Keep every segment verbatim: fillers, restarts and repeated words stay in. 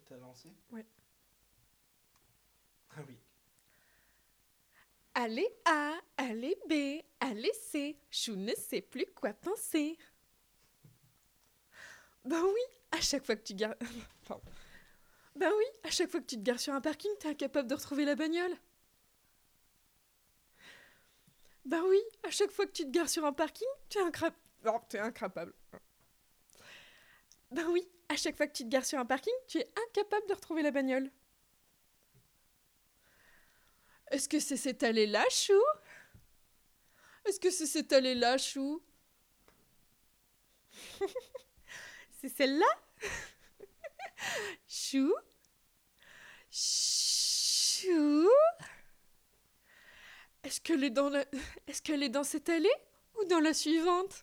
t'as lancé? Ouais. Ah oui. Allez A, allez B, allez C, Chou ne sait plus quoi penser. Ben oui, à chaque fois que tu gares... Pardon. Ben oui, à chaque fois que tu te gares sur un parking, t'es incapable de retrouver la bagnole. Ben oui, à chaque fois que tu te gares sur un parking, t'es incrap... Non, t'es incapable. Ben oui, à chaque fois que tu te gares sur un parking, tu es incapable de retrouver la bagnole. Est-ce que c'est cette allée-là, Chou? Est-ce que c'est cette allée-là, Chou? C'est celle-là? Chou? Chou? Est-ce qu'elle est dans la... Est-ce qu'elle est dans cette allée ou dans la suivante?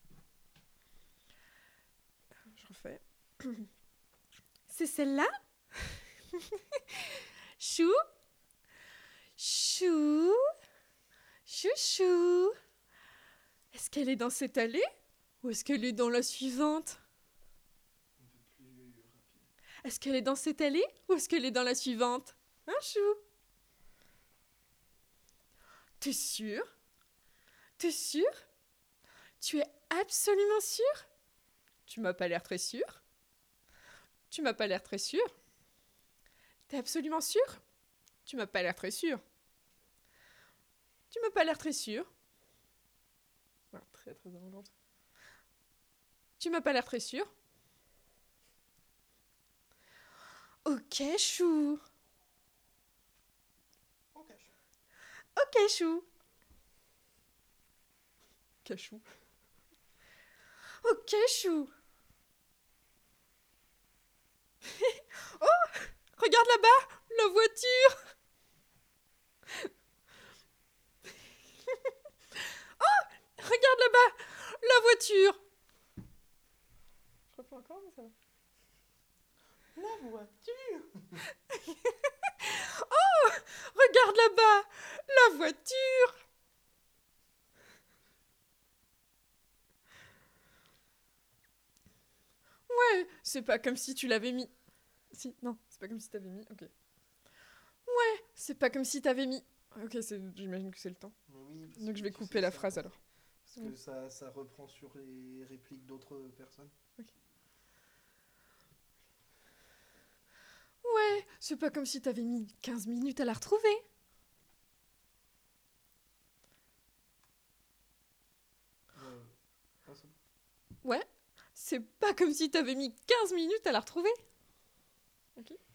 Je refais. C'est celle-là? Chou? Chou? Chouchou? Est-ce qu'elle est dans cette allée ou est-ce qu'elle est dans la suivante? Un peu plus rapide. Est-ce qu'elle est dans cette allée ou est-ce qu'elle est dans la suivante? Hein, Chou? T'es sûr? T'es sûr? Tu es absolument sûr? Tu m'as pas l'air très sûr. Tu m'as pas l'air très sûr. T'es absolument sûr? Tu m'as pas l'air très sûr. Tu m'as pas l'air très sûr. Ah, très très arrogante. Tu m'as pas l'air très sûr. Ok, Chou. Ok, Chou. Ok, Chou. Cachou. Ok, Chou. Oh, regarde là-bas, la voiture. Oh, regarde là-bas, la voiture. Je refais encore, mais ça va. La voiture. Oh, regarde là-bas, la voiture. Ouais, c'est pas comme si tu l'avais mis. Si, non, c'est pas comme si t'avais mis. Ok. Ouais, c'est pas comme si t'avais mis. Ok, c'est... j'imagine que c'est le temps. Mais oui, parce Donc que je vais tu couper sais, la c'est phrase important. alors. Parce que ça, ça reprend sur les répliques d'autres personnes. Ouais, c'est pas comme si t'avais mis quinze minutes à la retrouver. Euh... Ah, c'est bon. Ouais, c'est pas comme si t'avais mis quinze minutes à la retrouver. Ok.